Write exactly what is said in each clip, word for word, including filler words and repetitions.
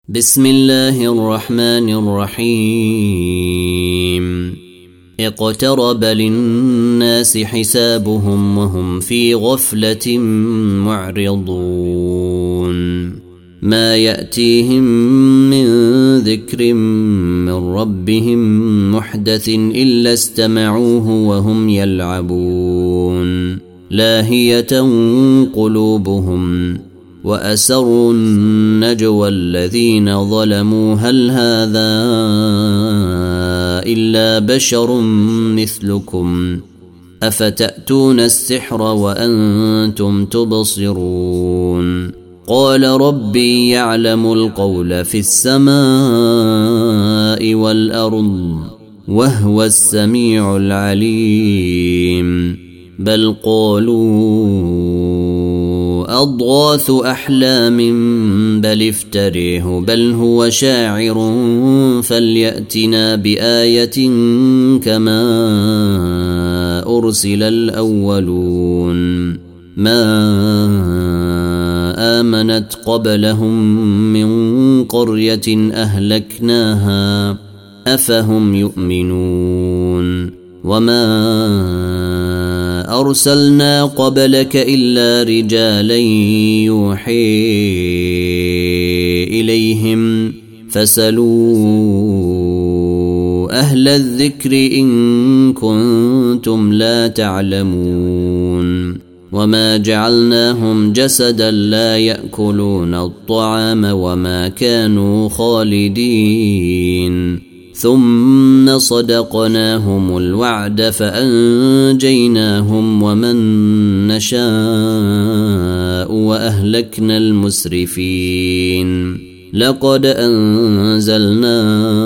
بسم الله الرحمن الرحيم اقترب للناس حسابهم وهم في غفلة معرضون ما يأتيهم من ذكر من ربهم محدث إلا استمعوه وهم يلعبون لاهية قلوبهم وأسروا النجوى الذين ظلموا هل هذا إلا بشر مثلكم أفتأتون السحر وأنتم تبصرون قال ربي يعلم القول في السماء والأرض وهو السميع العليم بل قالوا أضغاث أحلام بل افتريه بل هو شاعر فليأتنا بآية كما أرسل الأولون ما آمنت قبلهم من قرية أهلكناها أفهم يؤمنون وما أرسلنا قبلك إلا رجالا يوحي إليهم فاسألوا أهل الذكر إن كنتم لا تعلمون وما جعلناهم جسدا لا يأكلون الطعام وما كانوا خالدين ثم صدقناهم الوعد فأنجيناهم ومن نشاء وأهلكنا المسرفين لقد أنزلنا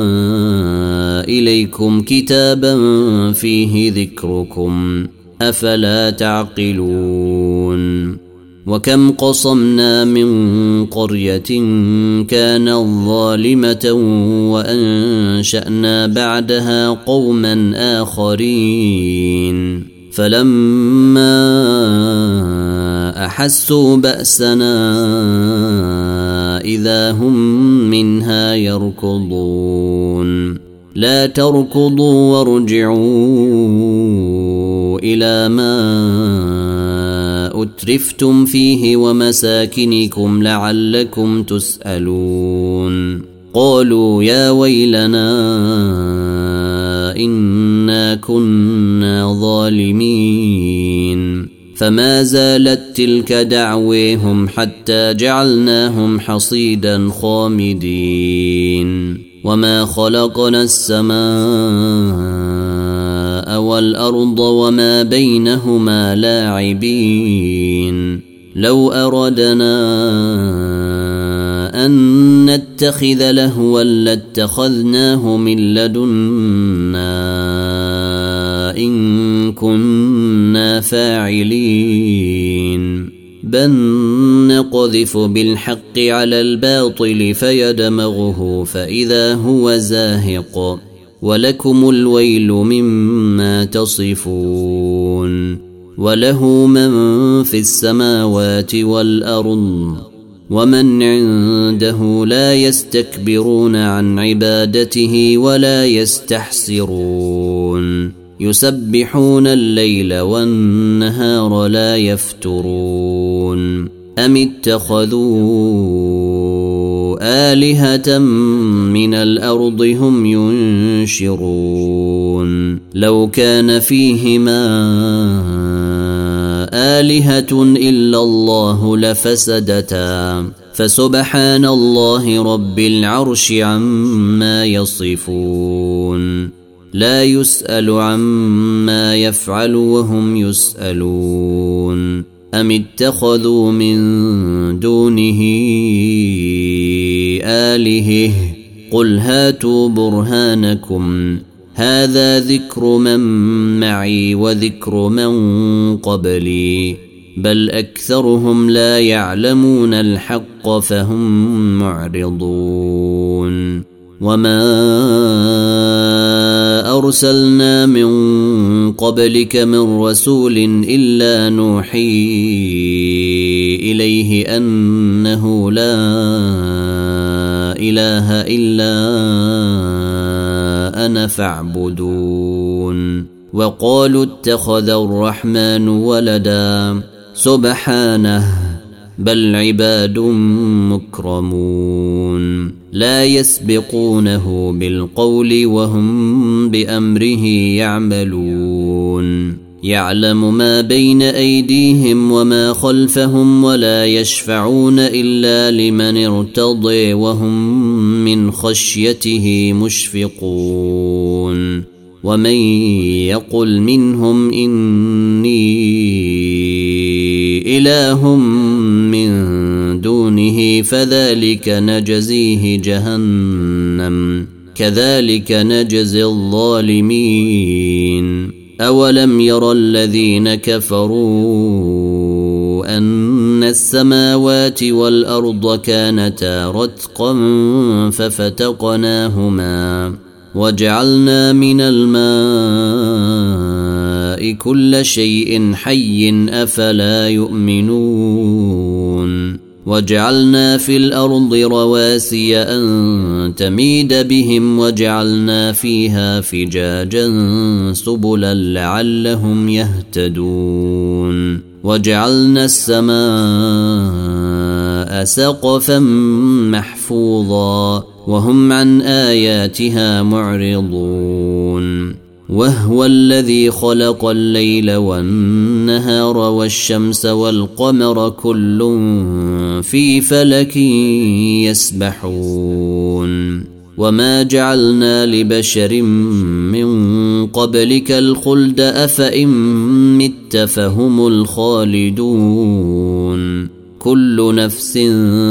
إليكم كتابا فيه ذكركم أفلا تعقلون وكم قصمنا من قرية كانت ظالمة وأنشأنا بعدها قوما آخرين فلما أحسوا بأسنا إذا هم منها يركضون لا تركضوا وارجعوا إلى ما أترفتم فيه ومساكنكم لعلكم تسألون قالوا يا ويلنا إنا كنا ظالمين فما زالت تلك دعويهم حتى جعلناهم حصيدا خامدين وما خلقنا السماء والأرض وما بينهما لاعبين لو أردنا أن نتخذ لهوا لاتخذناه من لدنا إن كنا فاعلين بل نقذف بالحق على الباطل فيدمغه فإذا هو زاهق ولكم الويل مما تصفون وله من في السماوات والأرض ومن عنده لا يستكبرون عن عبادته ولا يستحسرون يسبحون الليل والنهار لا يفترون أم اتخذوا آلهة من الأرض هم ينشرون لو كان فيهما آلهة إلا الله لفسدتا فسبحان الله رب العرش عما يصفون لا يسأل عما يفعل وهم يسألون أم اتخذوا من دونه آلهة قل هاتوا برهانكم هذا ذكر من معي وذكر من قبلي بل أكثرهم لا يعلمون الحق فهم معرضون وما أرسلنا من قبلك من رسول إلا نوحي إليه أنه لا إله إلا أنا فاعبدون وقالوا اتخذ الرحمن ولدا سبحانه بل عباد مكرمون لا يسبقونه بالقول وهم بأمره يعملون يعلم ما بين أيديهم وما خلفهم ولا يشفعون إلا لمن ارتضي وهم من خشيته مشفقون ومن يقل منهم إني إله من دونه فذلك نجزيه جهنم كذلك نجزي الظالمين أولم ير الذين كفروا أن السماوات والأرض كانتا رتقا ففتقناهما وجعلنا من الماء كل شيء حي أفلا يؤمنون وجعلنا في الأرض رواسي أن تميد بهم وجعلنا فيها فجاجا سبلا لعلهم يهتدون وجعلنا السماء سقفا محفوظا وهم عن آياتها معرضون وهو الذي خلق الليل والنهار والشمس والقمر كل في فلك يسبحون وما جعلنا لبشر من قبلك الخلد أفإن مت فهم الخالدون كل نفس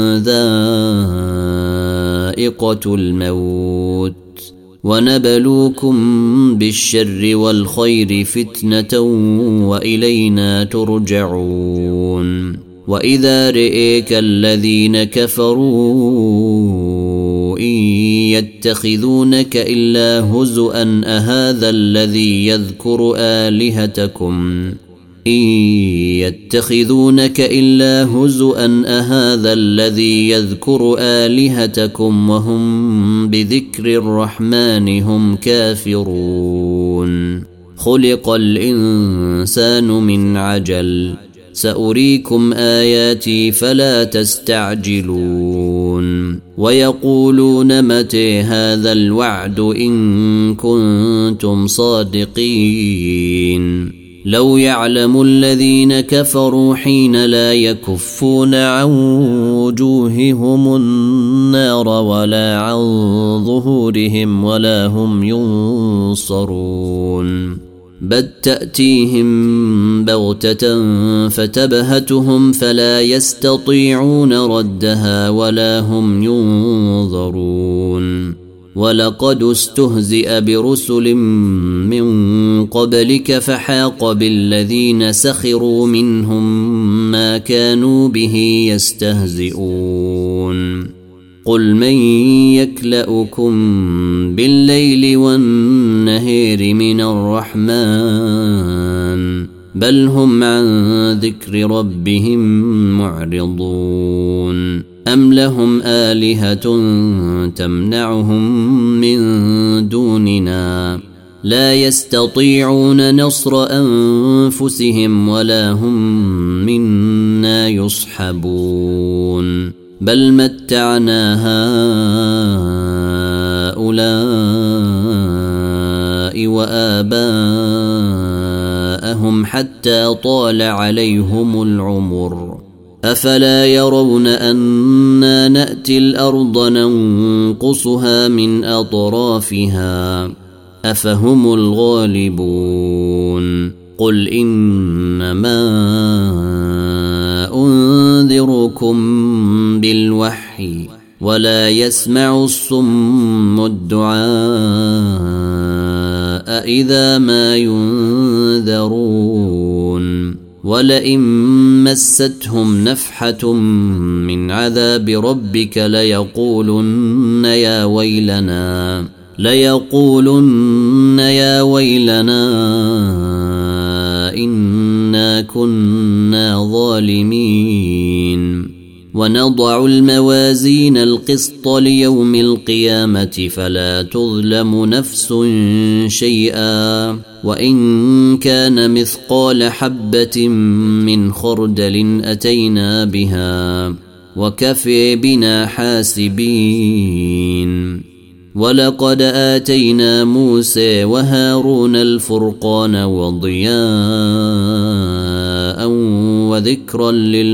ذائقة الموت ونبلوكم بالشر والخير فتنة وإلينا ترجعون وإذا رئيك الذين كفروا إن يتخذونك إلا هزؤا أهذا الذي يذكر آلهتكم إن يتخذونك إلا هزؤا أهذا الذي يذكر آلهتكم وهم بذكر الرحمن هم كافرون خلق الإنسان من عجل سأريكم آياتي فلا تستعجلون ويقولون متى هذا الوعد إن كنتم صادقين لو يعلم الذين كفروا حين لا يكفون عن وجوههم النار ولا عن ظهورهم ولا هم ينصرون بل تأتيهم بغتة فتبهتهم فلا يستطيعون ردها ولا هم ينظرون ولقد استهزئ برسل من قبلك فحاق بالذين سخروا منهم ما كانوا به يستهزئون قل من يكلؤكم بالليل والنهار من الرحمن بل هم عن ذكر ربهم معرضون أم لهم آلهة تمنعهم من دوننا لا يستطيعون نصر أنفسهم ولا هم منا يصحبون بل متعنا هؤلاء وآباءهم حتى طال عليهم العمر أفلا يرون أنا نأتي الأرض ننقصها من أطرافها أفهم الغالبون قل إنما أنذركم بالوحي ولا يسمع الصم الدعاء إذا ما ينذرون ولئن مستهم نفحة من عذاب ربك ليقولن يا ويلنا ليقولن يا ويلنا إنا كنا ظالمين ونضع الموازين القسط ليوم القيامة فلا تظلم نفس شيئا وإن كان مثقال حبة من خردل أتينا بها وكفى بنا حاسبين ولقد آتينا موسى وهارون الفرقان وضياء وذكرا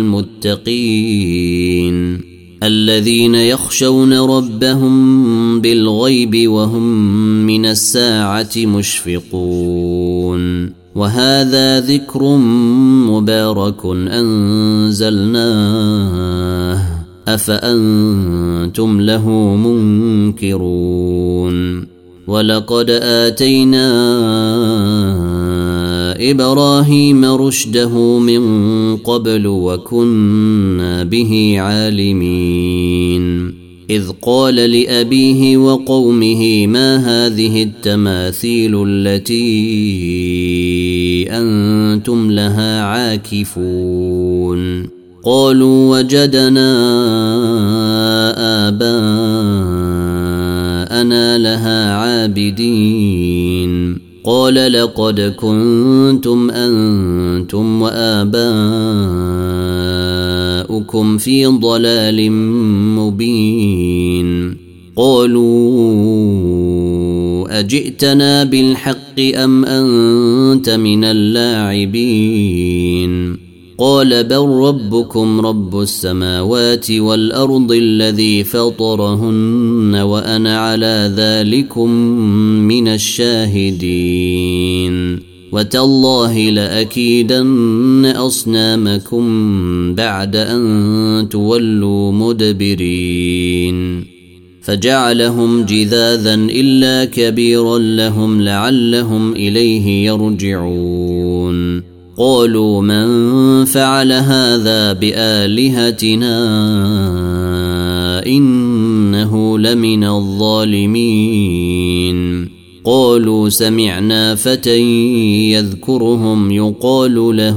للمتقين الذين يخشون ربهم بالغيب وهم من الساعة مشفقون وهذا ذكر مبارك أنزلناه أفأنتم له منكرون ولقد آتينا إبراهيم رشده من قبل وكنا به عالمين إذ قال لأبيه وقومه ما هذه التماثيل التي أنتم لها عاكفون قالوا وجدنا آباءنا لها عابدين قال لقد كنتم أنتم وآباؤكم في ضلال مبين قالوا أجئتنا بالحق أم أنت من اللاعبين قال بل ربكم رب السماوات والأرض الذي فطرهن وأنا على ذلكم من الشاهدين وتالله لأكيدن أصنامكم بعد أن تولوا مدبرين فجعلهم جذاذا إلا كبيرا لهم لعلهم إليه يرجعون قالوا من فعل هذا بآلهتنا إنه لمن الظالمين قالوا سمعنا فتى يذكرهم يقال له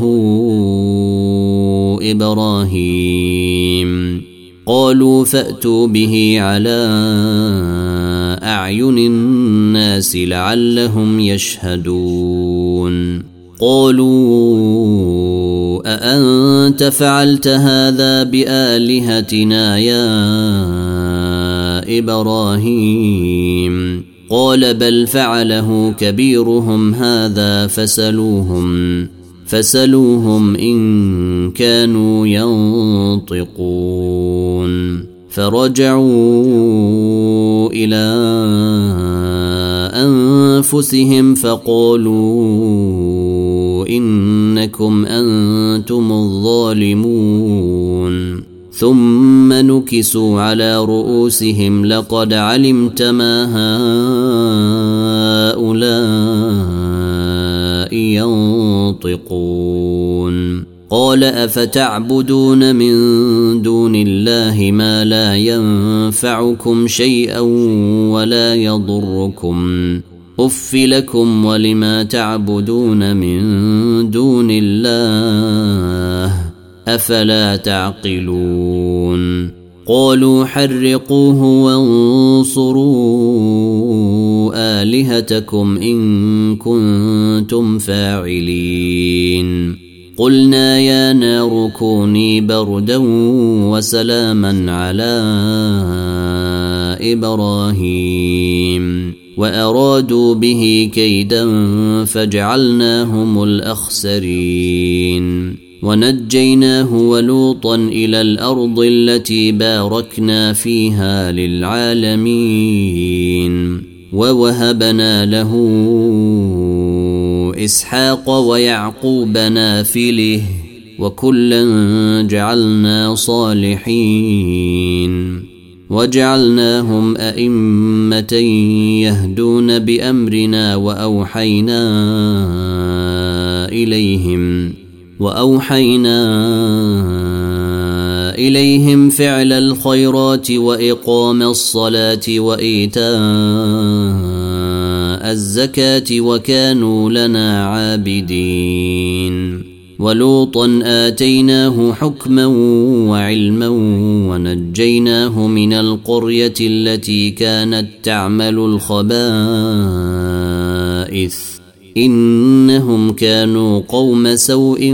إبراهيم قالوا فأتوا به على أعين الناس لعلهم يشهدون قالوا أأنت فعلت هذا بآلهتنا يا إبراهيم قال بل فعله كبيرهم هذا فسلوهم فسلوهم إن كانوا ينطقون فرجعوا إلى أنفسهم فقالوا إنكم أنتم الظالمون ثم نكسوا على رؤوسهم لقد علمت ما هؤلاء ينطقون قال أفتعبدون من دون الله ما لا ينفعكم شيئا ولا يضركم أف لكم ولما تعبدون من دون الله أفلا تعقلون قالوا حرقوه وانصروا آلهتكم إن كنتم فاعلين قلنا يا نار كوني بردا وسلاما على إبراهيم وأرادوا به كيدا فجعلناهم الأخسرين ونجيناه ولوطا إلى الأرض التي باركنا فيها للعالمين ووهبنا له إسحاق ويعقوب نافله وكلا جعلنا صالحين وجعلناهم أئمة يهدون بأمرنا وأوحينا إليهم وأوحينا إليهم فعل الخيرات وإقام الصلاة وإيتاء الزكاة وكانوا لنا عابدين ولوطا آتيناه حكما وعلما ونجيناه من القرية التي كانت تعمل الخبائث إنهم كانوا قوم سوء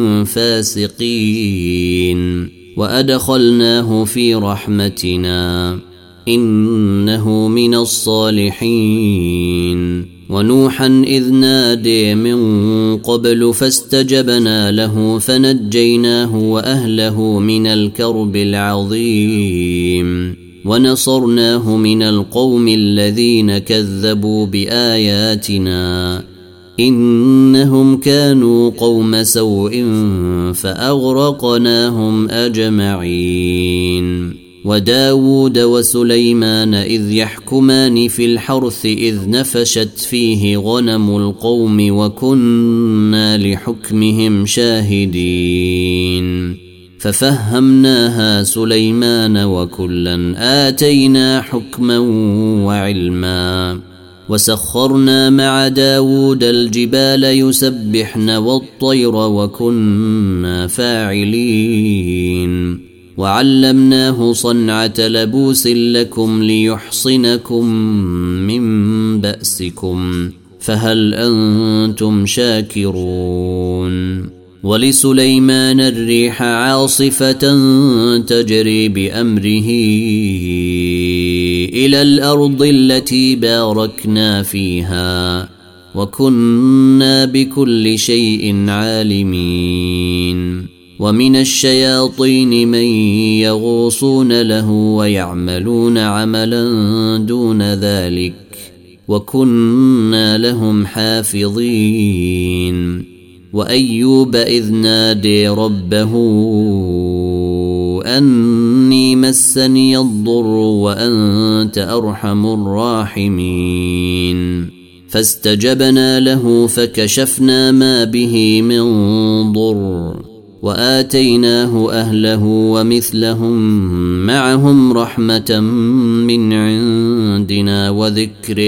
فاسقين وأدخلناه في رحمتنا إنه من الصالحين ونوحا إذ نادي من قبل فاستجبنا له فنجيناه وأهله من الكرب العظيم ونصرناه من القوم الذين كذبوا بآياتنا إنهم كانوا قوم سوء فأغرقناهم أجمعين وداود وسليمان إذ يحكمان في الحرث إذ نفشت فيه غنم القوم وكنا لحكمهم شاهدين ففهمناها سليمان وكلا آتينا حكما وعلما وسخرنا مع داود الجبال يسبحن والطير وكنا فاعلين وعلمناه صنعة لبوس لكم ليحصنكم من بأسكم فهل أنتم شاكرون ولسليمان الريح عاصفة تجري بأمره إلى الأرض التي باركنا فيها وكنا بكل شيء عالمين ومن الشياطين من يغوصون له ويعملون عملا دون ذلك وكنا لهم حافظين وأيوب إذ نادي ربه أني مسني الضر وأنت أرحم الراحمين فاستجبنا له فكشفنا ما به من ضر وآتيناه أهله ومثلهم معهم رحمة من عندنا وذكر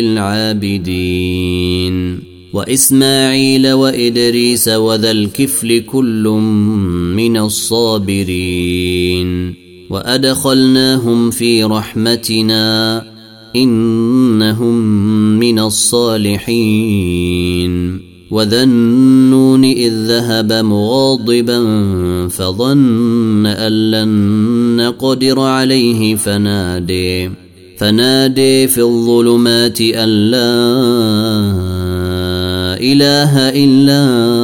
للعابدين وإسماعيل وإدريس وذا الكفل كل من الصابرين وأدخلناهم في رحمتنا إنهم من الصالحين وذا النون إذ ذهب مغاضبا فظن أن لن نقدر عليه فنادي فنادي في الظلمات أن لا إله إلا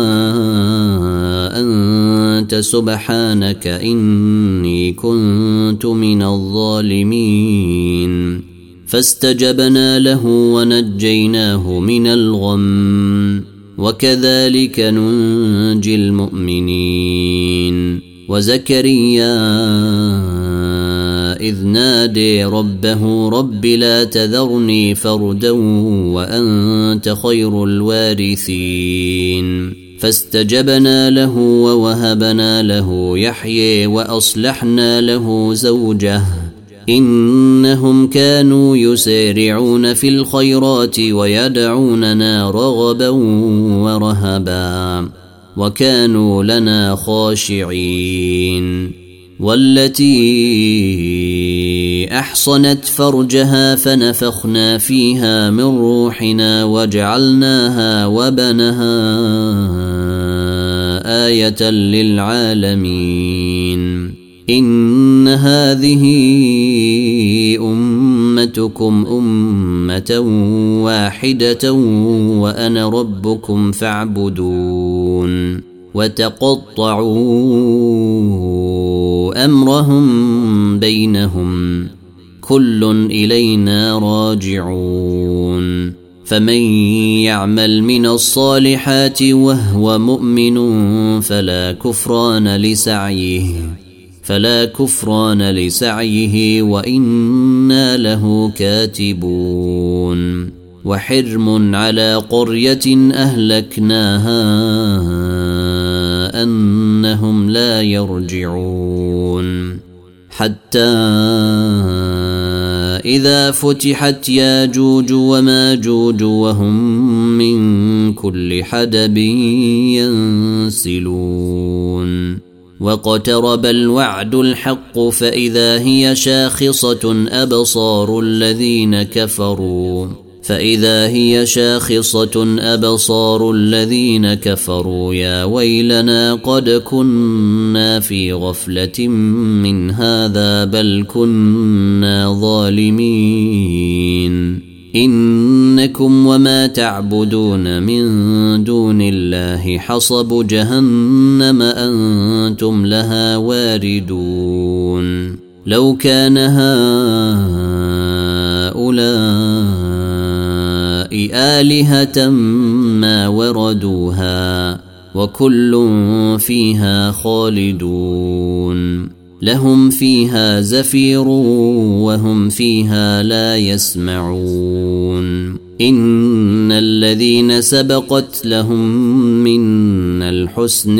أنت سبحانك إني كنت من الظالمين فاستجبنا له ونجيناه من الغم وكذلك ننجي المؤمنين وزكريا إذ نادي ربه رب لا تذرني فردا وأنت خير الوارثين فاستجبنا له ووهبنا له يحيى وأصلحنا له زوجه إنهم كانوا يسارعون في الخيرات ويدعوننا رغبا ورهبا وكانوا لنا خاشعين والتي أحصنت فرجها فنفخنا فيها من روحنا وجعلناها وبنها آية للعالمين إن هذه أمتكم أمة واحدة وأنا ربكم فاعبدون وتقطعوا أمرهم بينهم كل إلينا راجعون فمن يعمل من الصالحات وهو مؤمن فلا كفران لسعيه فلا كفران لسعيه وإنا له كاتبون وحرم على قرية أهلكناها أنهم لا يرجعون حتى فإذا فتحت ياجوج وماجوج وهم من كل حدب ينسلون واقترب الوعد الحق فإذا هي شاخصة أبصار الذين كفروا فإذا هي شاخصة أبصار الذين كفروا يا ويلنا قد كنا في غفلة من هذا بل كنا ظالمين إنكم وما تعبدون من دون الله حصب جهنم أنتم لها واردون لو كان هؤلاء آلهة ما وردوها وكل فيها خالدون لهم فيها زفير وهم فيها لا يسمعون إن الذين سبقت لهم من الحسن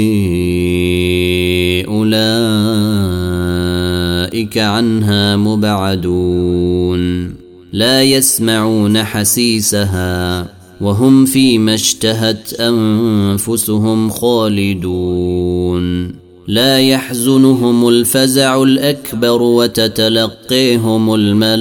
أولئك عنها مبعدون لا يسمعون حسيسها وهم فيما اشتهت أنفسهم خالدون لا يحزنهم الفزع الأكبر وتتلقيهم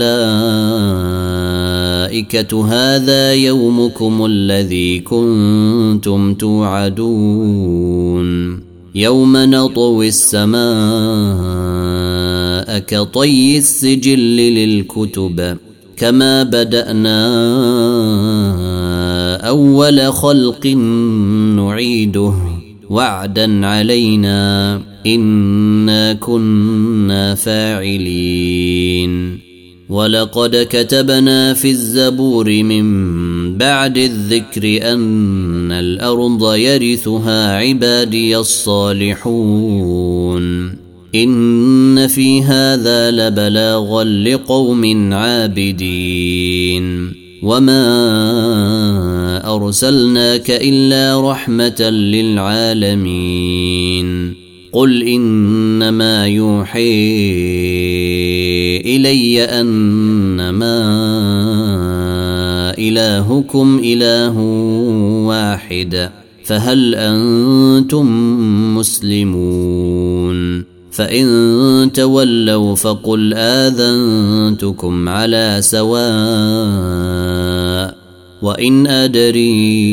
الملائكة هذا يومكم الذي كنتم توعدون يوم نطوي السماء كطي السجل للكتب كما بدأنا أول خلق نعيده وعدا علينا إنا كنا فاعلين ولقد كتبنا في الزبور من بعد الذكر أن الأرض يرثها عبادي الصالحون إن في هذا لبلاغا لقوم عابدين وما أرسلناك إلا رحمة للعالمين قل إنما يوحي إلي أنما إلهكم إله واحد فهل أنتم مسلمون فإن تولوا فقل آذنتكم على سواء وإن أدري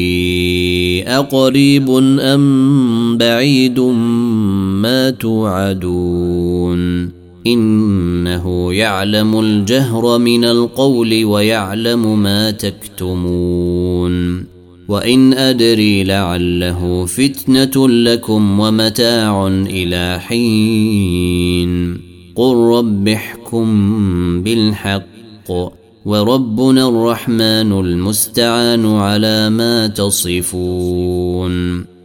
أقريب أم بعيد ما توعدون إنه يعلم الجهر من القول ويعلم ما تكتمون وإن أدري لعله فتنة لكم ومتاع إلى حين قل رب احكم بالحق وربنا الرحمن المستعان على ما تصفون